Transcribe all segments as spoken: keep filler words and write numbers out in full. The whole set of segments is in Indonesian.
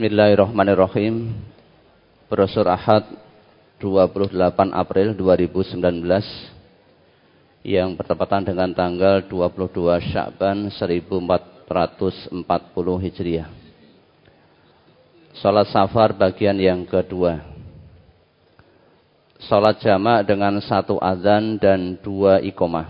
Bismillahirrahmanirrahim. Brosur Ahad dua puluh delapan April dua ribu sembilan belas yang bertepatan dengan tanggal dua puluh dua Sya'ban seribu empat ratus empat puluh Hijriah. Salat safar bagian yang kedua. Salat jamak dengan satu azan dan dua iqamah.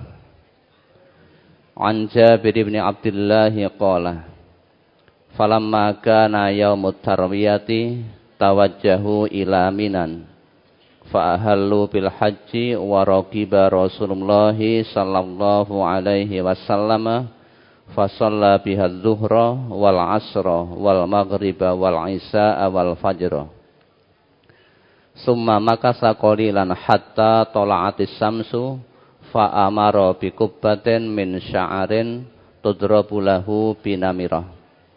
An Jabir bin Abdullah qala falamma kana yaumut tarwiyati tawajjahu ila minan fa ahallu bil haji wa raqiba Rasulullah sallallahu alaihi wasallam fa shalla biha adh-dhuhra wal 'ashra wal maghriba wal 'isha'a wal fajra summa makasa qalilan hatta tala'atis samsu fa amara bi kubbatin min sya'arin tudrabu lahu binamirah.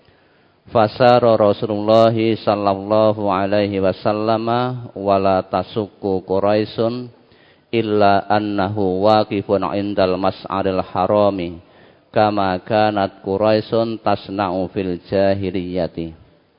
Fasara Rasulullah sallallahu alaihi wasallam wala tasukku Quraisun illa annahu waqifun indal mas'aril harami kama kanat Quraisun tasna'u fil jahiliyati.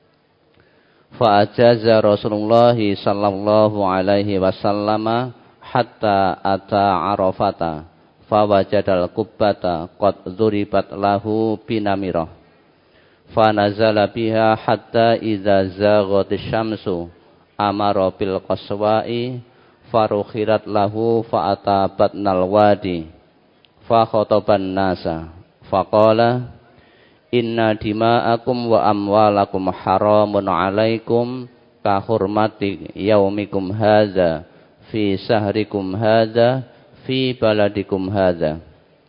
Fa ajaza Rasulullah sallallahu alaihi wasallam hatta ata Arafata fa wajadal kubbata qad dzuribat lahu binamirah. Fa nazala biha hatta idza zaghatis syamsu amara bil qaswa'i farukhirat lahu fa atabatnal wadi fa khataban nasa faqala inna dima'akum wa amwalakum haramun 'alaikum ka hurmati yaumikum hadza fi sahrikum hadza fi baladikum hadza.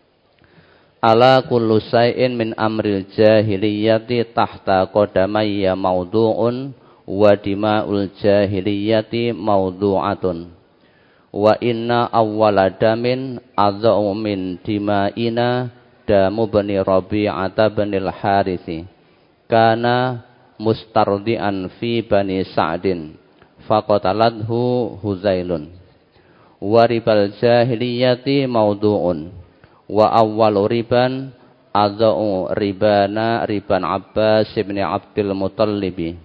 Ala kullu shay'in min amril jahiliyati tahta qadamayya mawdu'un wa dima'ul jahiliyati mawdu'atun wa inna awwala damin adza'u min dima'ina damu bani Rabi'ata banil Harithi kana mustardi'an fi bani Sa'din faqatalathu Huzailun wa ribal jahiliyati mawdu'un wa awwalu riban adza'u ribana riban Abbas bin Abdul Muttalib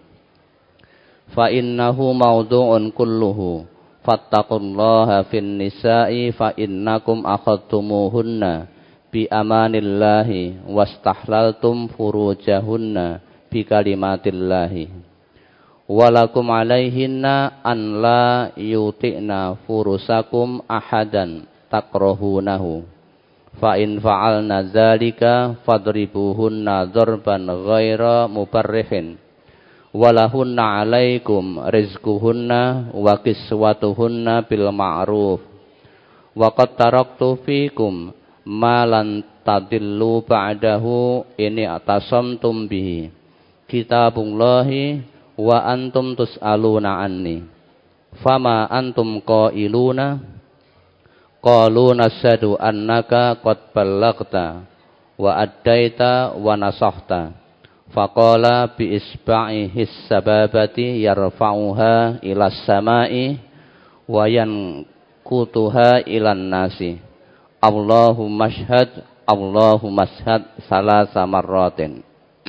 fa innahu mawdu'un kulluhu fattaqullaha fin nisa'i fa innakum akhadtumuhunna bi amanillahi wastahlaltum furujahunna bi kalimatillahi walakum alaihinna an la yuti'na furusakum ahadan takrahunahu fa in fa'alna dzalika fadribuhunna dzarban ghaira mubarrihin walahunna 'alaikum rizquhunna wa kiswatuhunna bil ma'ruf wa qad taraktu fikum ma lan tadillu ba'dahu ini atasamtum bihi kitabullahi wa antum tus'aluna anni fama antum qailuna qalu nashhadu annaka qad ballaghta wa addaita wa nasahta faqala bi isba'i his sababati yarfa'uha ila samai wa yankutuha ilan nasi Allahumma shhad Allahumma shhad salasa marratin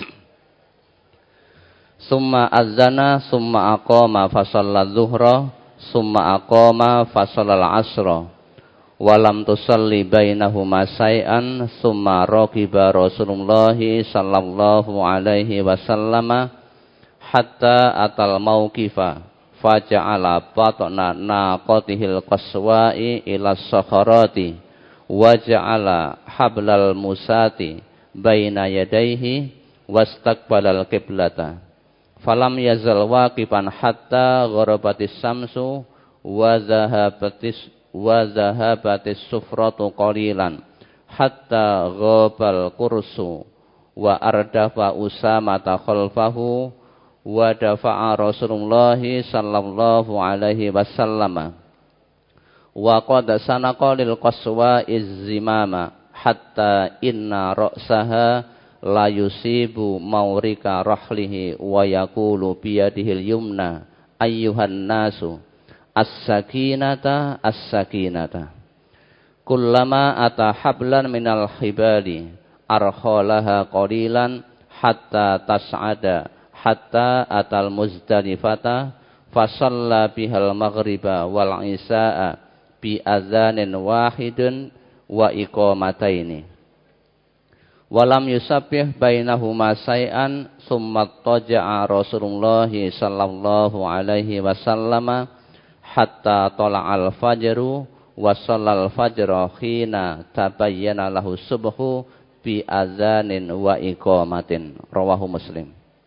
summa azana summa aqama fa shalla dhuhra summa aqama fa shalla al-'ashra walam tusalli bainahuma say'an summa raqiba Rasulullah sallallahu alaihi wasallam hatta atal mauqifa faja'ala batna naqatihil qaswa'i ila sakharati waja'ala hablal musati baina yadayhi wastaqbalal qiblata falam yazal waqifan hatta gharabatis samsu wa zahabatis wa zahabatis sufratu qalilan hatta ghabal kursu wa ardafa usamata khalfahu wa dafa'a Rasulullah sallallahu alaihi wasallam wa qad sanaqa lil qaswa izzimama hatta inna ra'saha la yusibu maurika rahlihi wa yaqulu biyadihil yumna ayyuhan nasu as-sakinata as-sakinata kullama ata hablan minal khibali arkhalaha qalilan hatta tas'ada hatta atal Muzdalifata fasalla bihal maghriba wal isya'a bi adzanin wahidun wa iqamataini. Walam yusabbih bainahuma say'an summa taja'a Rasulullah sallallahu alaihi wasallam hatta tala'al fajru wa shallal fajra khina tabayyana lahu subhu bi adzanin wa iqamatin. Rawahu Muslim.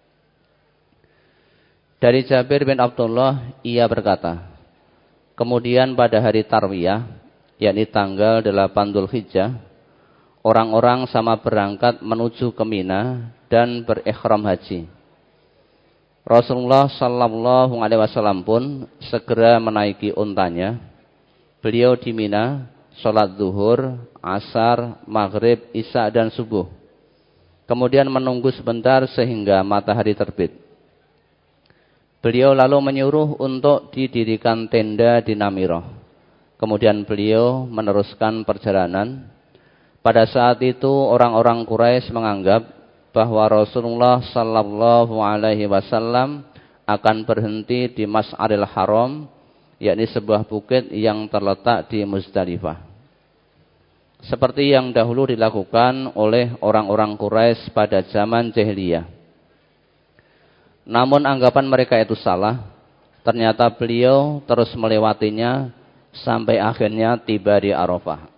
Dari Jabir bin Abdullah, ia berkata, kemudian pada hari Tarwiyah, yakni tanggal delapan Dzulhijjah, orang-orang sama berangkat menuju ke Mina dan berikhram haji. Rasulullah sallallahu alaihi wasallam pun segera menaiki untanya. Beliau di Mina, sholat zuhur, asar, maghrib, isya dan subuh. Kemudian menunggu sebentar sehingga matahari terbit. Beliau lalu menyuruh untuk didirikan tenda di Namirah. Kemudian beliau meneruskan perjalanan. Pada saat itu orang-orang Quraisy menganggap bahwa Rasulullah sallallahu alaihi wasallam akan berhenti di Mas'aril Haram, yakni sebuah bukit yang terletak di Muzdalifah. Seperti yang dahulu dilakukan oleh orang-orang Quraisy pada zaman jahiliyah. Namun anggapan mereka itu salah. Ternyata beliau terus melewatinya sampai akhirnya tiba di Arafah.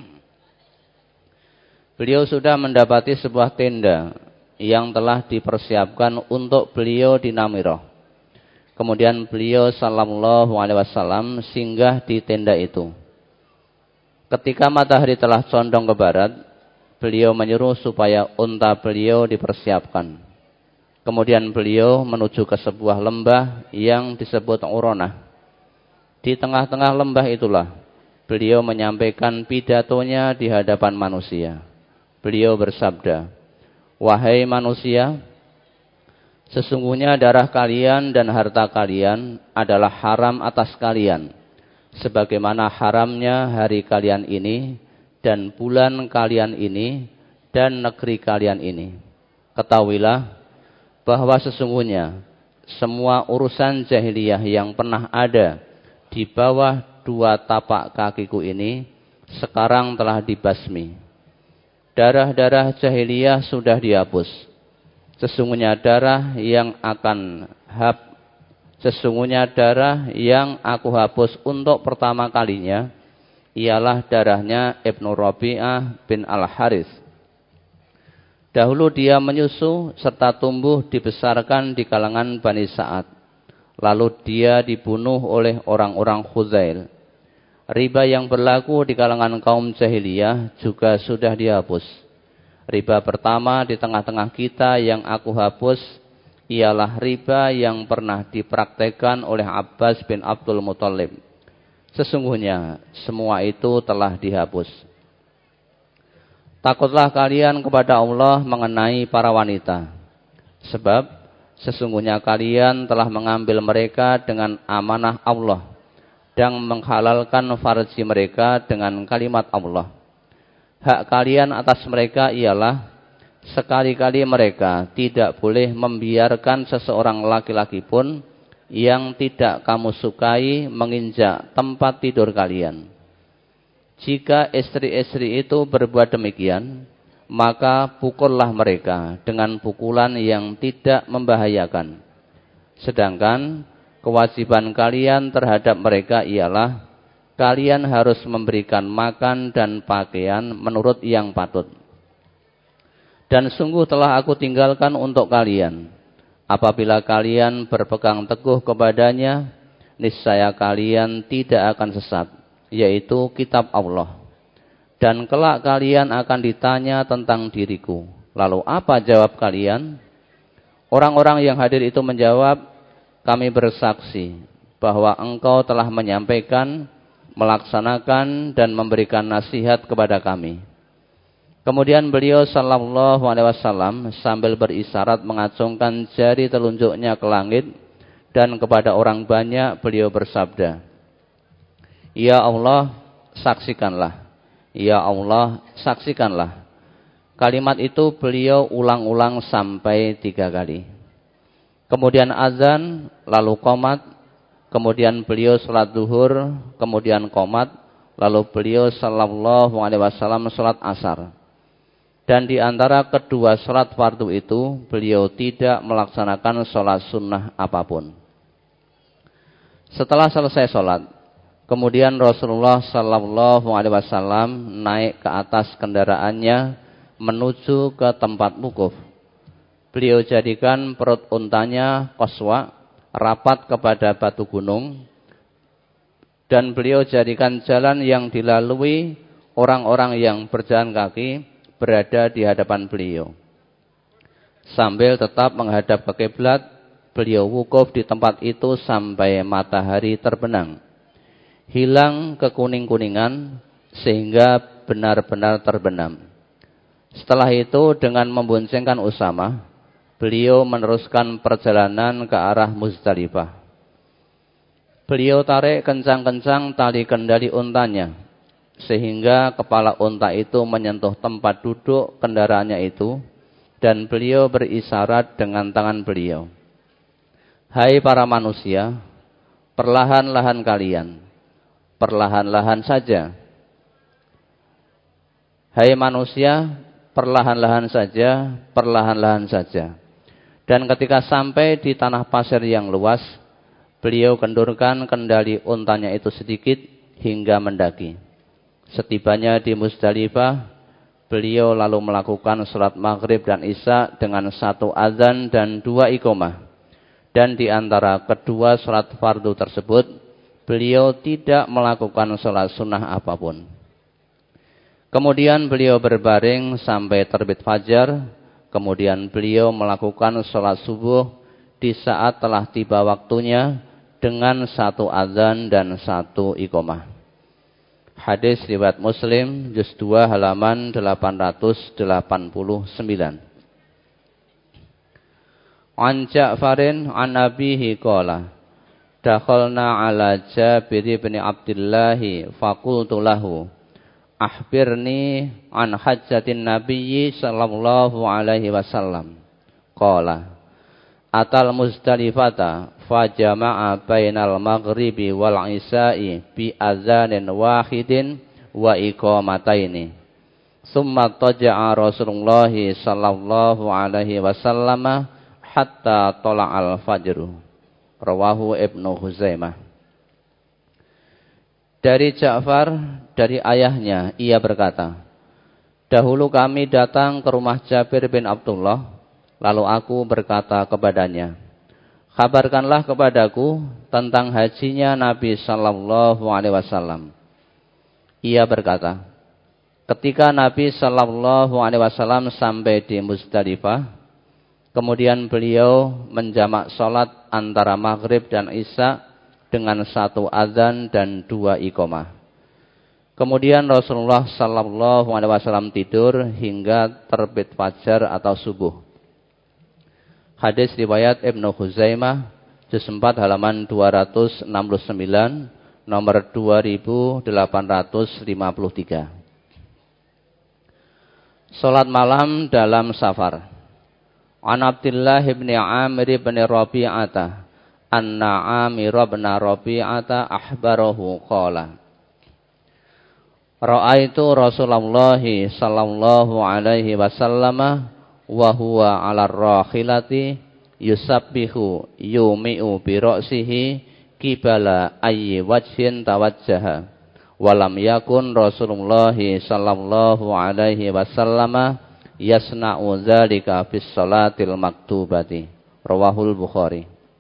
Beliau sudah mendapati sebuah tenda yang telah dipersiapkan untuk beliau di Namirah. Kemudian beliau sallallahu alaihi wasallam singgah di tenda itu. Ketika matahari telah condong ke barat, beliau menyuruh supaya unta beliau dipersiapkan. Kemudian beliau menuju ke sebuah lembah yang disebut Uronah. Di tengah-tengah lembah itulah beliau menyampaikan pidatonya di hadapan manusia. Beliau bersabda, wahai manusia, sesungguhnya darah kalian dan harta kalian adalah haram atas kalian, sebagaimana haramnya hari kalian ini dan bulan kalian ini dan negeri kalian ini. Ketahuilah bahwa sesungguhnya semua urusan jahiliyah yang pernah ada di bawah dua tapak kakiku ini sekarang telah dibasmi. Darah-darah jahiliyah sudah dihapus. Sesungguhnya darah yang akan hap, sesungguhnya darah yang aku hapus untuk pertama kalinya ialah darahnya Ibnu Rabi'ah bin Al-Harits. Dahulu dia menyusu serta tumbuh dibesarkan di kalangan Bani Sa'ad. Lalu dia dibunuh oleh orang-orang Khuzail. Riba yang berlaku di kalangan kaum jahiliyah juga sudah dihapus. Riba pertama di tengah-tengah kita yang aku hapus ialah riba yang pernah dipraktekkan oleh Abbas bin Abdul Muthalib. Sesungguhnya semua itu telah dihapus. Takutlah kalian kepada Allah mengenai para wanita. Sebab sesungguhnya kalian telah mengambil mereka dengan amanah Allah dan menghalalkan farji mereka dengan kalimat Allah. Hak kalian atas mereka ialah sekali-kali mereka tidak boleh membiarkan seseorang laki-laki pun yang tidak kamu sukai menginjak tempat tidur kalian. Jika istri-istri itu berbuat demikian, maka pukullah mereka dengan pukulan yang tidak membahayakan. Sedangkan kewajiban kalian terhadap mereka ialah kalian harus memberikan makan dan pakaian menurut yang patut. Dan sungguh telah aku tinggalkan untuk kalian. Apabila kalian berpegang teguh kepadanya, niscaya kalian tidak akan sesat, yaitu kitab Allah. Dan kelak kalian akan ditanya tentang diriku. Lalu apa jawab kalian? Orang-orang yang hadir itu menjawab, kami bersaksi bahwa engkau telah menyampaikan, melaksanakan dan memberikan nasihat kepada kami. Kemudian beliau sallallahu alaihi wasallam sambil berisyarat mengacungkan jari telunjuknya ke langit dan kepada orang banyak beliau bersabda, ya Allah, saksikanlah. Ya Allah, saksikanlah. Kalimat itu beliau ulang-ulang sampai tiga kali. kemudian azan, lalu qomat, kemudian beliau salat zuhur, kemudian qomat, lalu beliau sallallahu alaihi wasallam salat asar. Dan di antara kedua salat fardu itu, beliau tidak melaksanakan salat sunnah apapun. Setelah selesai salat, kemudian Rasulullah sallallahu alaihi wasallam naik ke atas kendaraannya menuju ke tempat wukuf. Beliau jadikan perut untanya qaswa, rapat kepada batu gunung, dan beliau jadikan jalan yang dilalui orang-orang yang berjalan kaki berada di hadapan beliau. Sambil tetap menghadap ke kiblat, beliau wukuf di tempat itu sampai matahari terbenam, hilang kekuning-kuningan sehingga benar-benar terbenam. Setelah itu dengan memboncengkan Usamah, beliau meneruskan perjalanan ke arah Muzdalifah. Beliau tarik kencang-kencang tali kendali untanya, sehingga kepala unta itu menyentuh tempat duduk kendaraannya itu, dan beliau berisyarat dengan tangan beliau. Hai para manusia, perlahan-lahan kalian, perlahan-lahan saja. Hai manusia, perlahan-lahan saja, perlahan-lahan saja. Dan ketika sampai di tanah pasir yang luas, beliau kendurkan kendali untanya itu sedikit hingga mendaki. Setibanya di Muzdalifah, beliau lalu melakukan salat maghrib dan isya dengan satu azan dan dua iqamah. Dan di antara kedua salat fardu tersebut, beliau tidak melakukan salat sunnah apapun. Kemudian beliau berbaring sampai terbit fajar. Kemudian beliau melakukan sholat subuh di saat telah tiba waktunya dengan satu azan dan satu iqamah. Hadis riwayat Muslim, juz dua halaman delapan ratus delapan puluh sembilan. An Ja'farin an abihi qala, dakhalna ala Jabir bin Abdullah faqultu lahu, akhbirni an hajjatin nabiyyi sallallahu alaihi wasallam. Qala atal Muzdalifata fajama'a bainal maghribi wal isya'i bi azanin wahidin wa iqamataini. Summa taja'a Rasulullah sallallahu alaihi wasallam hatta tala'al fajru. Rawahu Ibnu Huzaimah. Dari Ja'far, dari ayahnya, ia berkata, dahulu kami datang ke rumah Jabir bin Abdullah, lalu aku berkata kepadanya, kabarkanlah kepadaku tentang hajinya Nabi sallallahu alaihi wasallam. Ia berkata, ketika Nabi sallallahu alaihi wasallam sampai di Muzdalifah, kemudian beliau menjamak salat antara maghrib dan isya dengan satu azan dan dua iqamah. Kemudian Rasulullah sallallahu alaihi wasallam tidur hingga terbit fajar atau subuh. Hadis riwayat Ibnu Huzaimah, juz empat halaman dua ratus enam puluh sembilan, nomor dua ribu delapan ratus lima puluh tiga. Salat malam dalam safar. An Abdullah bin Amir bin Rabi'atah anna Amir bin Rabi'ata ahbarahu qala ra'aitu Rasulullah sallallahu alaihi wasallam wa huwa 'ala ar-rakhilati yusabbihu yumi'u bi ra'sihi qibala ayyi wajhin tawajjaha wa lam yakun Rasulullah sallallahu alaihi wasallam yasna'u dzalika fis salatil maktubati. Rawahul Bukhari.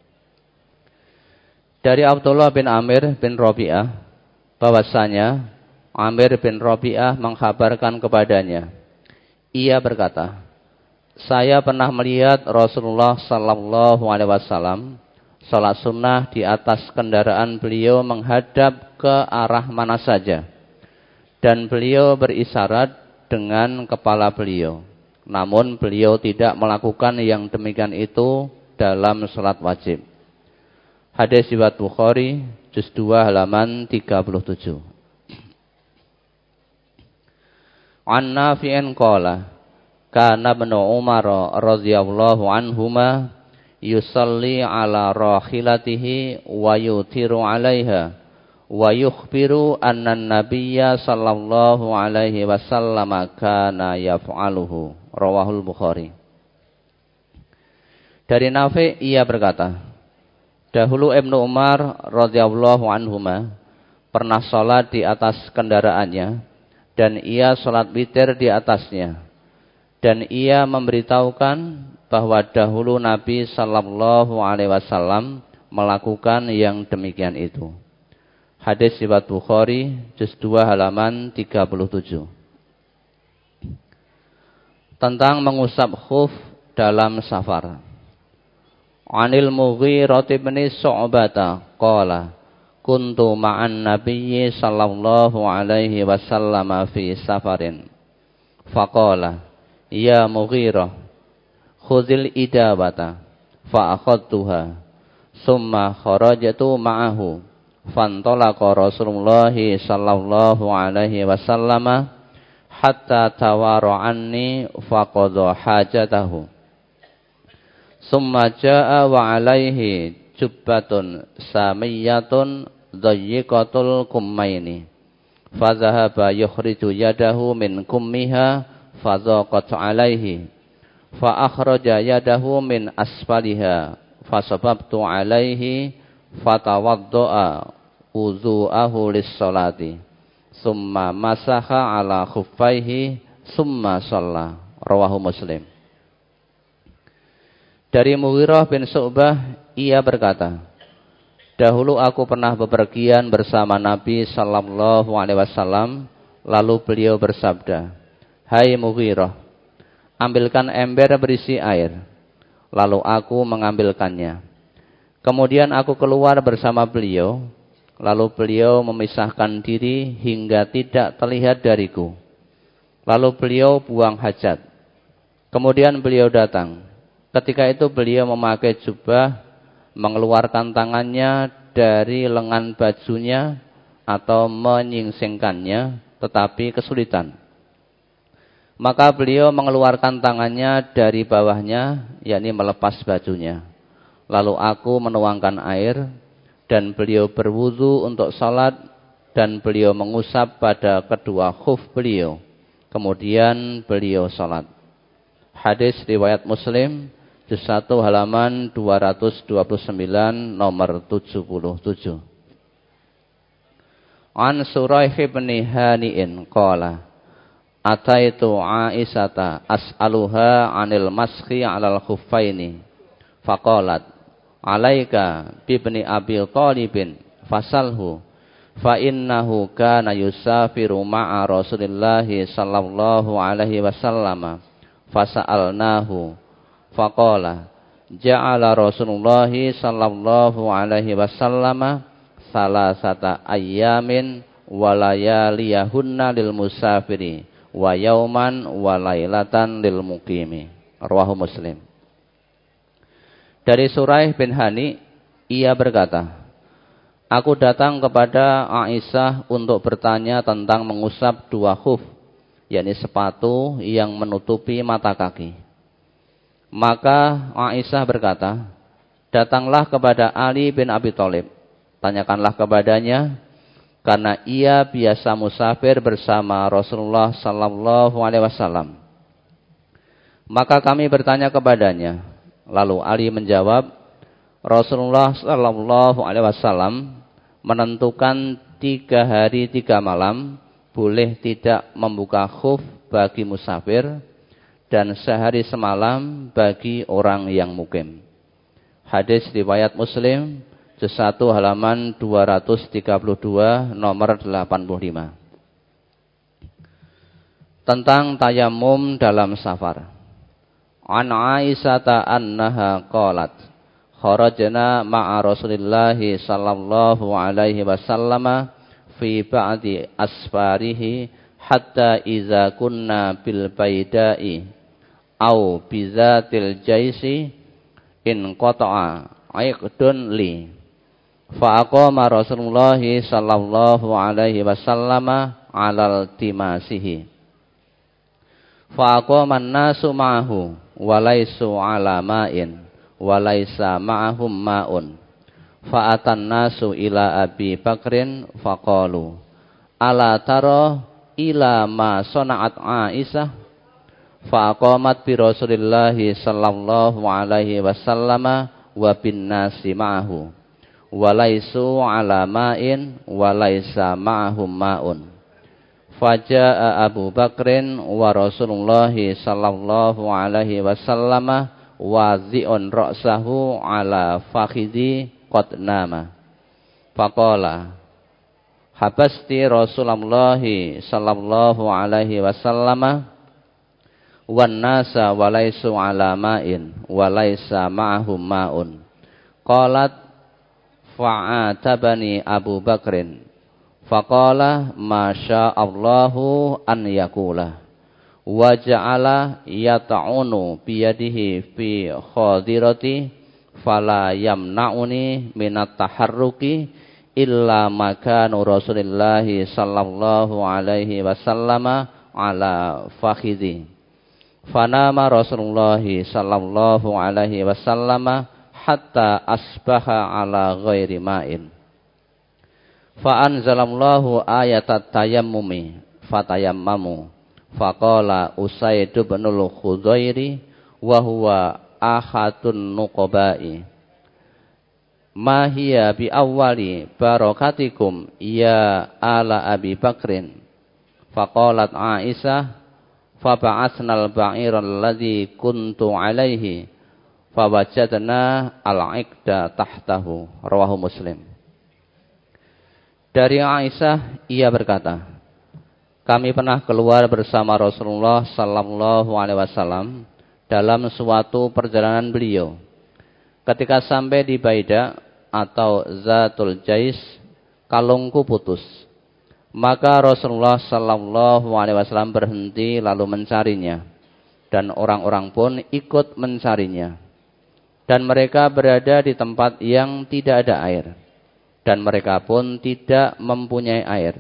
Dari Abdullah bin Amir bin Rabi'ah bahwasanya Amir bin Rabi'ah mengkhabarkan kepadanya, ia berkata, saya pernah melihat Rasulullah sallallahu alaihi wasallam salat sunnah di atas kendaraan beliau menghadap ke arah mana saja, dan beliau berisyarat dengan kepala beliau. Namun beliau tidak melakukan yang demikian itu dalam salat wajib. Hadis riwayat Bukhari, juz dua halaman tiga puluh tujuh. An Nafi'in qala kana Ibnu Umar radhiyallahu anhuma yusalli ala rahilatihi wa yutiru 'alaiha wa yukhbiru anna an-nabiyya sallallahu alaihi wasallam kana yaf'aluhu. Rawahul Bukhari. Dari Nafi' ia berkata, dahulu Ibnu Umar radhiyallahu anhuma pernah salat di atas kendaraannya dan ia salat witir di atasnya, dan ia memberitahukan bahwa dahulu Nabi sallallahu alaihi wasallam melakukan yang demikian itu. Hadis riwayat Bukhari juz dua halaman tiga puluh tujuh. Tentang mengusap khuf dalam safar. Anil Mughirah bin Syu'bah qala kuntu ma'an nabiyyi sallallahu alaihi wasallam fi safarin. Faqala, ya Mughirah, khudhil idawata. Fa'akhadtuha. Summa kharajatu ma'ahu. Fantalaqa Rasulullah sallallahu alaihi wasallam hatta tawara anni faqadha hajatahu. Summa jaa wa alaihi jubbatun samiyatun dayyiqatul kummaini. Fadhahaba yukhriju yadahu min kummiha fadhaqat alaihi. Fa akhraja yadahu min asfaliha fasababtu alaihi fatawadda'a wudu'ahu lis-salati. Summa masaha ala khuffaihi summa shalla. Rawahu Muslim. Dari Mughirah bin Syu'bah ia berkata, dahulu aku pernah bepergian bersama Nabi sallallahu alaihi wasallam, lalu beliau bersabda, hai Mughirah, ambilkan ember berisi air. Lalu aku mengambilkannya. Kemudian aku keluar bersama beliau, lalu beliau memisahkan diri hingga tidak terlihat dariku. Lalu beliau buang hajat. Kemudian beliau datang. Ketika itu beliau memakai jubah, mengeluarkan tangannya dari lengan bajunya atau menyingsingkannya, tetapi kesulitan. Maka beliau mengeluarkan tangannya dari bawahnya, yakni melepas bajunya. Lalu aku menuangkan air, dan beliau berwudu untuk salat, dan beliau mengusap pada kedua khuf beliau. Kemudian beliau salat. Hadis riwayat Muslim, juz satu halaman dua ratus dua puluh sembilan, nomor tujuh puluh tujuh. An Suraih bin Hani'in qala ataitu Aisyata as'aluha 'anil maskhi 'alal khuffaini faqalat alaika bibni Abi Thalibin fasalhu fa innahu kana yusafiru ma'a Rasulillahi sallallahu alaihi wasallam fasa'alnahu faqala ja'ala Rasulullah sallallahu alaihi wasallam salasata ayyamin wa layaliyahunna lil musafiri wa yauman wa lailatan lil muqimi. Rawahu Muslim. Dari Suraih bin Hani ia berkata, aku datang kepada Aisyah untuk bertanya tentang mengusap dua khuf, yakni sepatu yang menutupi mata kaki. Maka Aisyah berkata, datanglah kepada Ali bin Abi Thalib, tanyakanlah kepadanya, karena ia biasa musafir bersama Rasulullah sallallahu alaihi wasallam. Maka kami bertanya kepadanya, lalu Ali menjawab, Rasulullah sallallahu alaihi wasallam menentukan tiga hari tiga malam boleh tidak membuka khuf bagi musafir, dan sehari semalam bagi orang yang mukim. Hadis riwayat Muslim, juz satu halaman dua ratus tiga puluh dua, nomor delapan puluh lima. Tentang tayamum dalam safar. An Aisyata annaha qalat kharajna ma'a Rasulillahi sallallahu alaihi wasallam fi ba'di asfarihi hatta iza kunna bil baida'i au bizatil jaisi in qata'a aiqdun li fa aqama Rasulullah sallallahu alaihi wasallam alal timasihi fa aqama an-nasu ma'ahu wa laisu ala ma'in wa laisa ma'ahum ma'un. Fa'atan nasu ila Abi Bakrin faqalu ala tara ila ma sana'at Aisyah faqamat bi Rasulillah sallallahu alaihi wasallam wa bin nasi ma'ahu wa laisu ala ma'in wa laisa ma'ahum ma'un. Faja'a Abu Bakrin wa Rasulullah sallallahu alaihi wasallam wazi'un ra'sahu ala fakhidhi qad nama. Faqala habasti Rasulullah sallallahu alaihi wasallam wan nasa walaisu ala ma'in walaisa ma'ahum ma'un. Qalat fa'atabani Abu Bakrin faqala masya Allahu an yakula wa ja'ala yata'unu biyadihi fi khadirati fala yamna'uni minat taharruki illa makanu Rasulillahi sallallahu alaihi wasallam ala fakhidhi. Fanama Rasulullah sallallahu alaihi wasallam hatta asbaha ala ghairi ma'in. Fa anzalallahu ayatat tayammumi fatayammamu. Faqala Usaid bin al-Khudairi wa huwa ahadun nuqabai. Ma hiya bi awwali barakatikum ya ala Abi Bakrin. Faqalat Aisyah fa ba'atsnal ba'ira alladhi kuntu alaihi fa wajadna al-iqda tahtahu. Rawahu Muslim. Dari Aisyah ia berkata, kami pernah keluar bersama Rasulullah sallallahu alaihi wasallam dalam suatu perjalanan beliau. Ketika sampai di Baida atau Zatul Jais, kalungku putus. Maka Rasulullah sallallahu alaihi wasallam berhenti lalu mencarinya, dan orang-orang pun ikut mencarinya. Dan mereka berada di tempat yang tidak ada air, dan mereka pun tidak mempunyai air.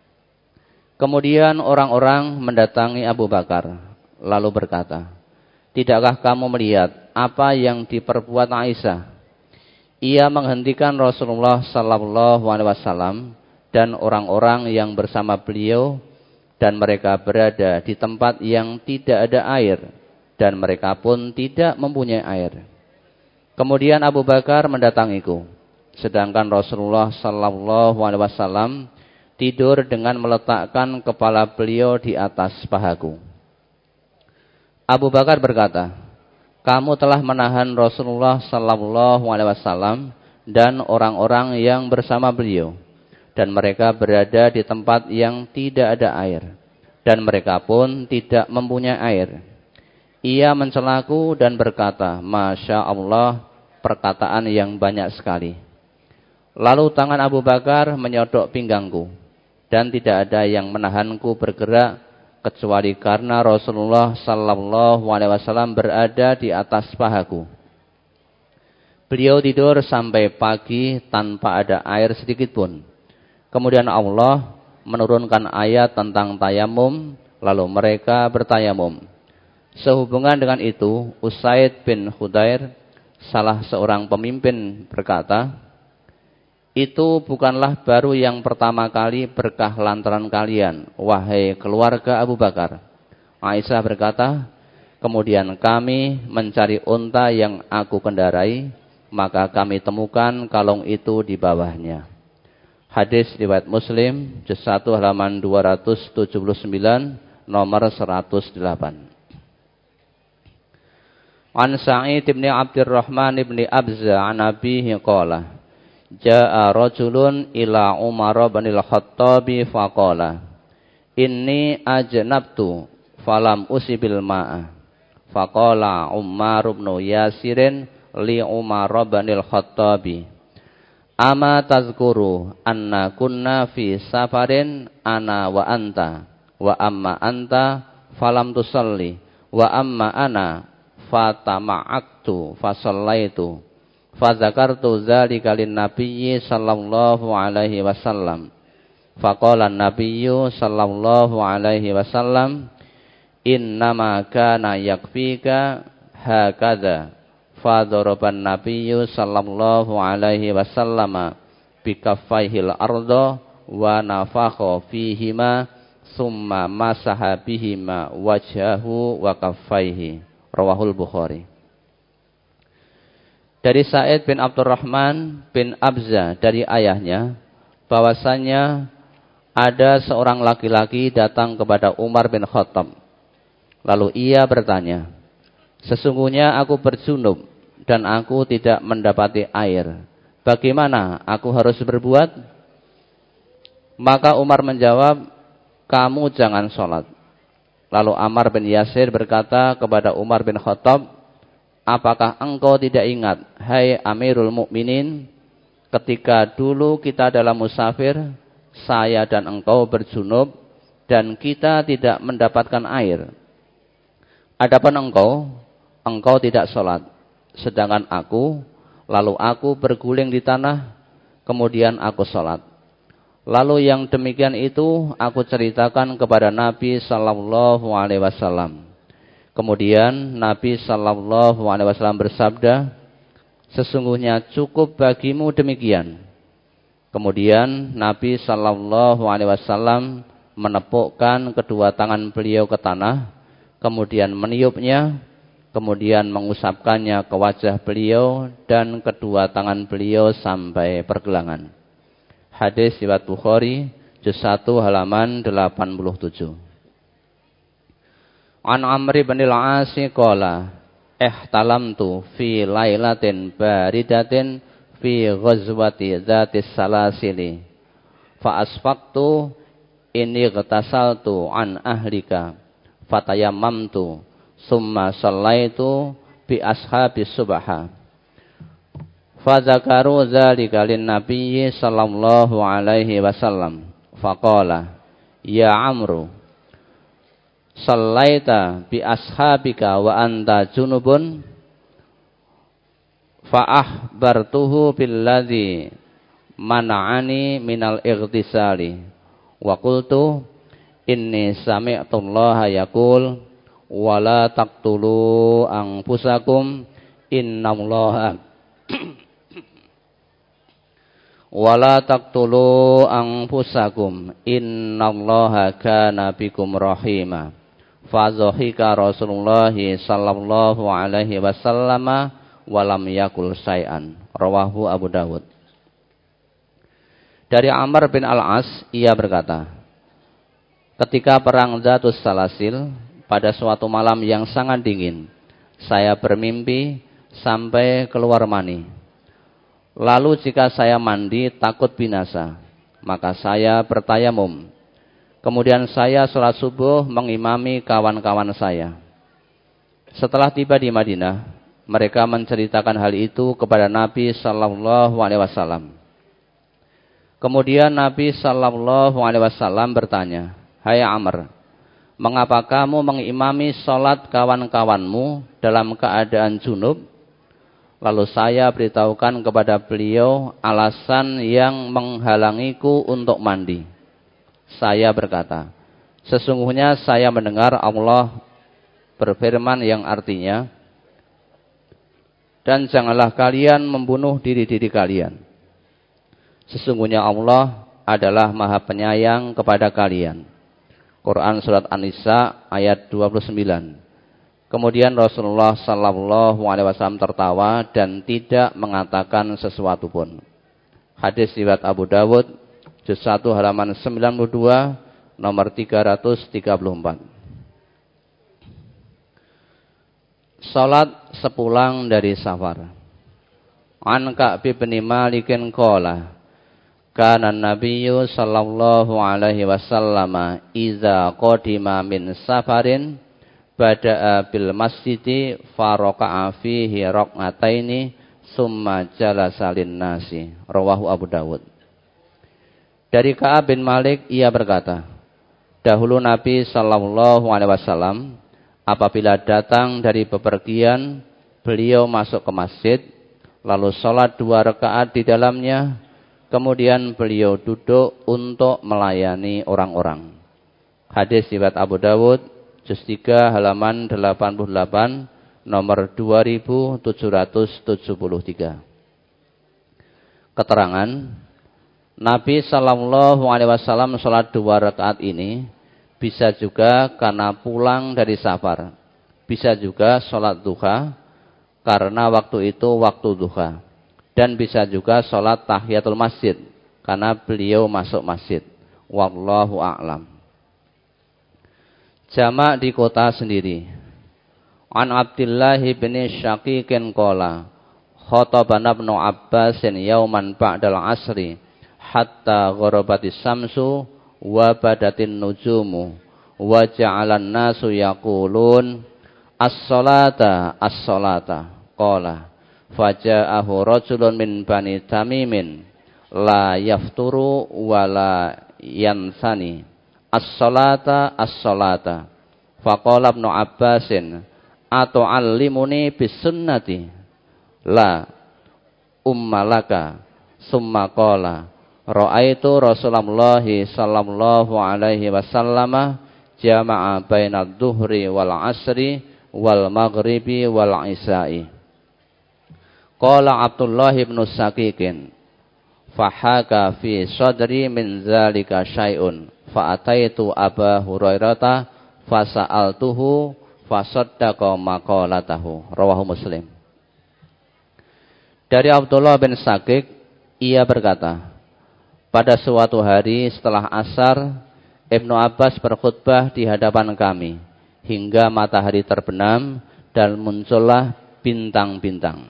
Kemudian orang-orang mendatangi Abu Bakar lalu berkata, tidakkah kamu melihat apa yang diperbuat Aisyah? Ia menghentikan Rasulullah sallallahu alaihi wasallam dan orang-orang yang bersama beliau, dan mereka berada di tempat yang tidak ada air, dan mereka pun tidak mempunyai air. Kemudian Abu Bakar mendatangiku, sedangkan Rasulullah sallallahu alaihi wasallam tidur dengan meletakkan kepala beliau di atas pahaku. Abu Bakar berkata, kamu telah menahan Rasulullah sallallahu alaihi wasallam dan orang-orang yang bersama beliau, dan mereka berada di tempat yang tidak ada air, dan mereka pun tidak mempunyai air. Ia mencelaku dan berkata, masya Allah, perkataan yang banyak sekali. Lalu tangan Abu Bakar menyodok pinggangku, dan tidak ada yang menahanku bergerak kecuali karena Rasulullah sallallahu alaihi wasallam berada di atas pahaku. Beliau tidur sampai pagi tanpa ada air sedikit pun. Kemudian Allah menurunkan ayat tentang tayamum, lalu mereka bertayamum. Sehubungan dengan itu, Usaid bin Khudair, salah seorang pemimpin, berkata, itu bukanlah baru yang pertama kali berkah lantaran kalian, wahai keluarga Abu Bakar. Aisyah berkata, kemudian kami mencari unta yang aku kendarai, maka kami temukan kalung itu di bawahnya. Hadis riwayat Muslim, juz satu halaman dua ratus tujuh puluh sembilan, nomor seratus delapan. An Sa'id bin Abdurrahman bin Abza an abihi qala, Ja'a rajulun ila Umar bin al-Khattabi faqala, inni ajnabtu falam usibil ma'a. Faqala Umar bin Yasirin li Umar bin al-Khattabi, ama tazkuru anna kunna fi safarin ana wa anta, wa amma anta falam tusalli, wa amma ana fatama'aktu fasallaitu. Fazakartu dzalika linnabiyyi sallallahu alaihi wasallam. Faqala an-nabiyyu sallallahu alaihi wasallam, innama kana yakfika hakadha fa daraban nabiyyu sallallahu alaihi wasallam bi kaffaihil arda wa nafakha fihima summa masaha bihima wajhahu wa kaffaihi. Rawahul Bukhari. Dari Sa'id bin Abdurrahman bin Abza dari ayahnya bahwasanya ada seorang laki-laki datang kepada Umar bin Khattab. Lalu ia bertanya, sesungguhnya aku berjunub dan aku tidak mendapati air. Bagaimana aku harus berbuat? Maka Umar menjawab, kamu jangan sholat. Lalu Ammar bin Yasir berkata kepada Umar bin Khattab, apakah engkau tidak ingat, hai Amirul Mukminin, ketika dulu kita dalam musafir, saya dan engkau berjunub dan kita tidak mendapatkan air. Adapun engkau, engkau tidak sholat, sedangkan aku, lalu aku berguling di tanah, kemudian aku sholat. Lalu yang demikian itu aku ceritakan kepada Nabi sallallahu alaihi wasallam. Kemudian Nabi sallallahu alaihi wasallam bersabda, sesungguhnya cukup bagimu demikian. Kemudian Nabi sallallahu alaihi wasallam menepukkan kedua tangan beliau ke tanah, kemudian meniupnya, kemudian mengusapkannya ke wajah beliau dan kedua tangan beliau sampai pergelangan. Hadis riwayat Bukhari, juz satu halaman delapan puluh tujuh. An Amr bin al-As qala ihtalamtu fi lailatin baridatin fi ghazwati dzatis salasili fa asfaqtu inni ghtasaltu an ahlika fatayammamtu summa shallaitu bi ashabis subha fa zakaru dzalika lin nabiyyi sallallahu alaihi wasallam faqala ya Amru sallaita bi ashabika wa anta junubun fa ahbartuhu billadzi mana'ani minal ightisali wa qultu inni sami'tu Allah yaqul wala taqtulu anfusakum innallaha wala taqtulu anfusakum innallaha kana bikum rahima. Fadhahika Rasulullah sallallahu alaihi wasallam walam yakul syai'an. Rawahu Abu Dawud. Dari Amr bin al-As ia berkata, ketika perang Dzatus Salasil pada suatu malam yang sangat dingin, saya bermimpi sampai keluar mani. Lalu jika saya mandi takut binasa, maka saya bertayamum. Kemudian saya sholat subuh mengimami kawan-kawan saya. Setelah tiba di Madinah, mereka menceritakan hal itu kepada Nabi sallallahu alaihi wasallam. Kemudian Nabi sallallahu alaihi wasallam bertanya, hai Amr, mengapa kamu mengimami sholat kawan-kawanmu dalam keadaan junub? Lalu saya beritahukan kepada beliau alasan yang menghalangiku untuk mandi. Saya berkata, sesungguhnya saya mendengar Allah berfirman yang artinya, dan janganlah kalian membunuh diri-diri kalian. Sesungguhnya Allah adalah Maha Penyayang kepada kalian. Quran Surat An-Nisa ayat dua puluh sembilan. Kemudian Rasulullah sallallahu alaihi wasallam tertawa dan tidak mengatakan sesuatu pun. Hadis riwayat Abu Dawud, juz satu halaman sembilan puluh dua, nomor tiga ratus tiga puluh empat. Salat sepulang dari safar. An Ka'b bin Malik qala kana an-nabiyyu sallallahu alaihi wasallam idza qadima min safarin bada'a bil masjidi faraqa'a fihi raq'ataini summa jalasa lin-nasi. Rawahu Abu Dawud. Dari Ka'ab bin Malik ia berkata, dahulu Nabi sallallahu alaihi wasallam apabila datang dari bepergian, beliau masuk ke masjid, lalu sholat dua rakaat di dalamnya, kemudian beliau duduk untuk melayani orang-orang. Hadis riwayat Abu Dawud, juz tiga halaman delapan puluh delapan, nomor dua ribu tujuh ratus tujuh puluh tiga. Keterangan Nabi Shallallahu Alaihi Wasallam sholat dua rakaat ini bisa juga karena pulang dari safar, bisa juga sholat duha karena waktu itu waktu duha, dan bisa juga sholat tahiyatul masjid karena beliau masuk masjid. Wallahu a'lam. Jamak di kota sendiri. An Abdullah bin Syaqiqin qala khatabana Ibnu Abbasin yauman ba'dal asri hatta gharabatis samsu wa badatin nujumu wa ja'alan nasu yaqulun as-salata as-salata qala faja'ahu rajulun min bani tamimin la yafturu wa la yansani as-salata as-salata faqala Ibnu Abbasin atu'allimuni bis sunnati la ummalaka summa qala ra'aitu Rasulullah sallallahu alaihi wasallam jama'a bainad dhuhri wal asri wal maghribi wal isya'i. Qala Abdullah ibn Saqiqin fahaka fi sadri min zalika syai'un fa ataitu Aba Hurairah fasa'altuhu fasaddaqa maqalatahu. Rawahu Muslim. Dari Abdullah bin Saqiq, ia berkata, pada suatu hari setelah asar, Ibnu Abbas berkhutbah di hadapan kami hingga matahari terbenam dan muncullah bintang-bintang.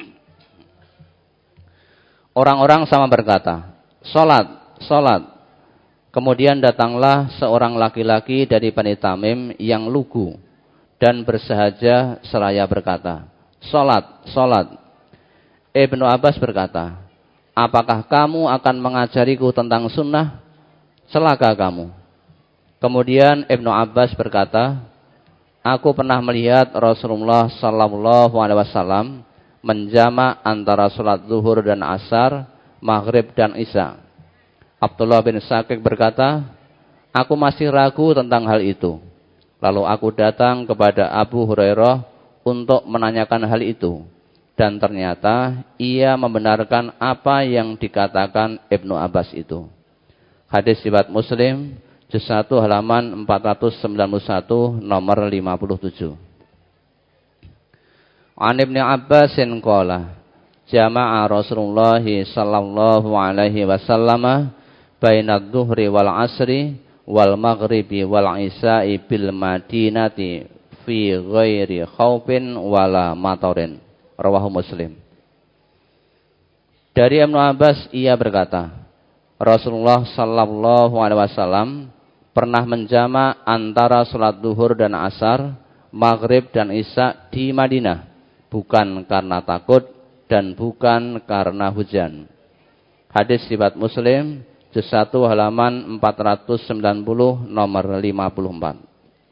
Orang-orang sama berkata, "Salat, salat." Kemudian datanglah seorang laki-laki dari Bani Tamim yang lugu dan bersahaja seraya berkata, "Salat, salat." Ibnu Abbas berkata, apakah kamu akan mengajariku tentang sunnah? Celaka kamu. Kemudian Ibnu Abbas berkata, aku pernah melihat Rasulullah Sallallahu Alaihi Wasallam menjamak antara sholat zuhur dan asar, maghrib dan isya. Abdullah bin Saqiq berkata, aku masih ragu tentang hal itu. Lalu aku datang kepada Abu Hurairah untuk menanyakan hal itu. Dan ternyata ia membenarkan apa yang dikatakan Ibnu Abbas itu. Hadis riwayat Muslim, juz satu halaman empat ratus sembilan puluh satu, nomor lima puluh tujuh. An Ibnu Abbasin qala, jama'a Rasulullah sallallahu alaihi wasallam bainad dhuhri wal asri wal maghribi wal isya'i bil madinati fi ghairi khaufin wala matarin. Rawahu Muslim. Dari Ibnu Abbas ia berkata, Rasulullah sallallahu alaihi wasallam pernah menjamak antara salat zuhur dan asar, maghrib dan isya di Madinah, bukan karena takut dan bukan karena hujan. Hadis riwayat Muslim, juz satu halaman empat ratus sembilan puluh, nomor lima puluh empat.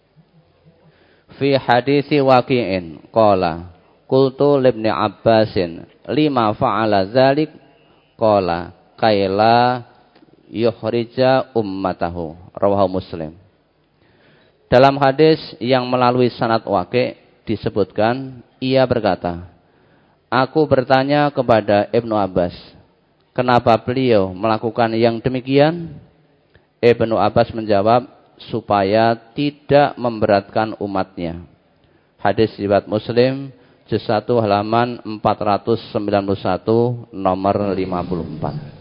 Fi hadisi Waqi'in qala qultu libni Abbasin lima fa'ala dzalik qala kaila yukhrija ummatahu. Rawahu Muslim. Dalam hadis yang melalui sanad Waqi' disebutkan ia berkata, aku bertanya kepada Ibnu Abbas, kenapa beliau melakukan yang demikian? Ibnu Abbas menjawab, supaya tidak memberatkan umatnya. Hadis riwayat Muslim, juz satu halaman empat ratus sembilan puluh satu, nomor lima puluh empat.